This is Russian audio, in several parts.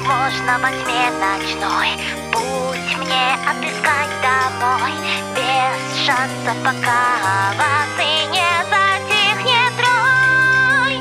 Можно во тьме ночной путь мне отыскать домой, без шанса, пока воды не затихнет рой.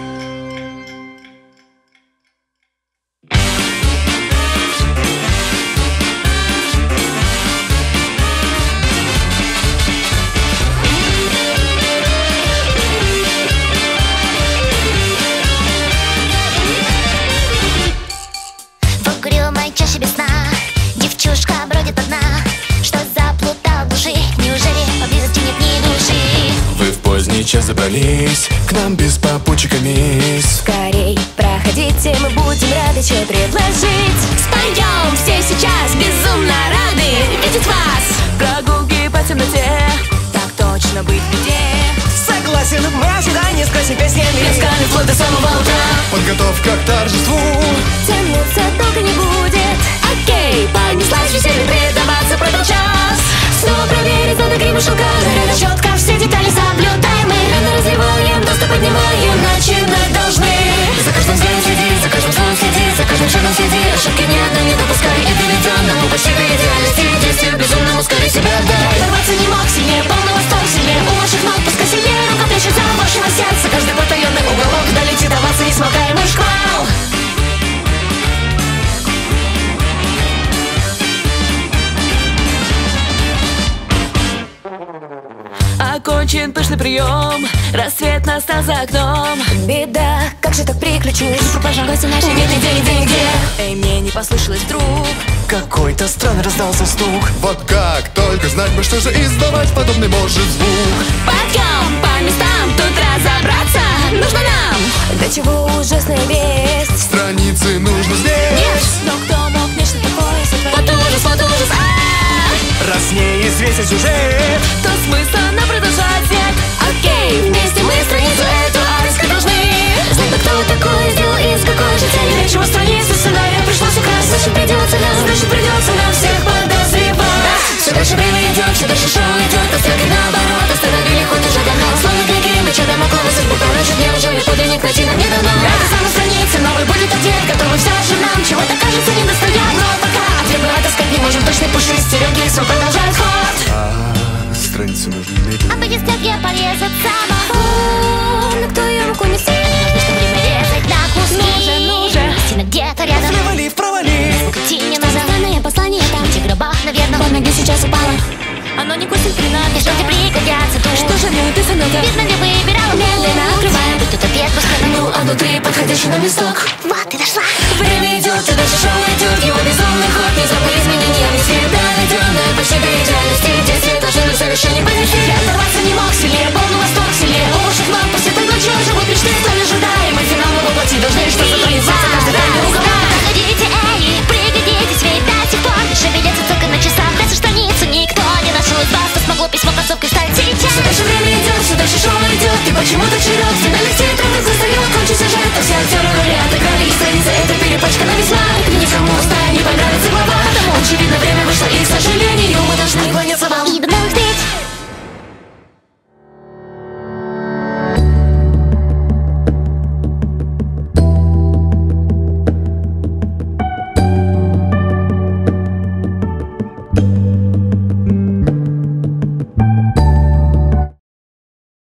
В угрюмой чаше без сна девчушка бродит одна, что заплутала в глуши. Неужели поблизости нет ни души? Вы в поздний час забрались к нам без попутчиками. Скорей проходите, мы будем рады что предложить. Споем все сейчас, безумно рады видеть вас. Прогулки по темноте, так точно быть в беде. Согласен, мы ожидания скрасим песнями. Песками вплоть до самого утра. Подготовка к торжеству. Тянуться долго не будет. Окей, понеслась веселье, предаваться продал час. Снова проверить, надо грим и шелка. Заряда четко, все детали соблюдаем. Мы рано разливаем, доступ поднимаем. Начинать должны. За каждым взглядом следи, за каждым словом следи, за каждым шагом следи. Ошибки ни одной не допускай. И доведенному почти до идеальности действию безумному скорее себя отдай. Оторваться не мог, сильнее полный восторг, сильнее у ваших ног. Пускай сильнее рука плещется вашего сердца. Каждый потаенный уголок долетит, даваться не смолкаемый шквал. Окончен пышный прием, рассвет настал за окном. Беда, как же так приключилось? Пожалуйста, наши нет нигде, нигде, нигде. Эй, мне не послышалось вдруг. Какой-то странный раздался стук. Вот как только знать бы, что же издавать подобный может звук. Подъем по местам, тут разобраться нужно нам. До чего ужасная весть. Страницы нужно здесь. Нет, но кто мог нечто такое сотворить? Вот ужас, Раз неизвестен сюжет, то смысла нам продолжать нет. Окей, вместе мы страницу эту отыскать должны. Знать бы, кто такой сделал и с какой же целью. Для чего страницу сценария пришлось украсть. Значит придется нам всех подозревать. Все дальше время идет, все дальше шоу идет. А стрелки наоборот остановили ход уже давно. Словно клинки меча дамоклова судьбу короче. Неужели подлинник найти нам не дано? Это самой страницы новый будет ответ, который все же нам чего-то кажется не достает. Но пока ответ мы отыскать не можем. Точный пуши стереги свой продолжает ход. Страницы нужно медленно. А будет стенки порезать самого. Но кто ее руку не сильно? Чтобы не порезать на куски. Ну же. Истина где-то рядом. провали в провали. Пути не назад. Странное послание там. В этих гробах, наверное, По ноге сейчас упало. Оно не косит и что тебе пригодятся тут. Что же мне ты со мной? Видно, не выбирала. Медленно открываем. Будь тут ответ пускай. Ну, а внутри подходящий нам листок. Вот и дошла. Время идет, и дальше шоу идет. Его безумный ход, не забыл изменения. Не всегда ведем, почти до идеальности. Действие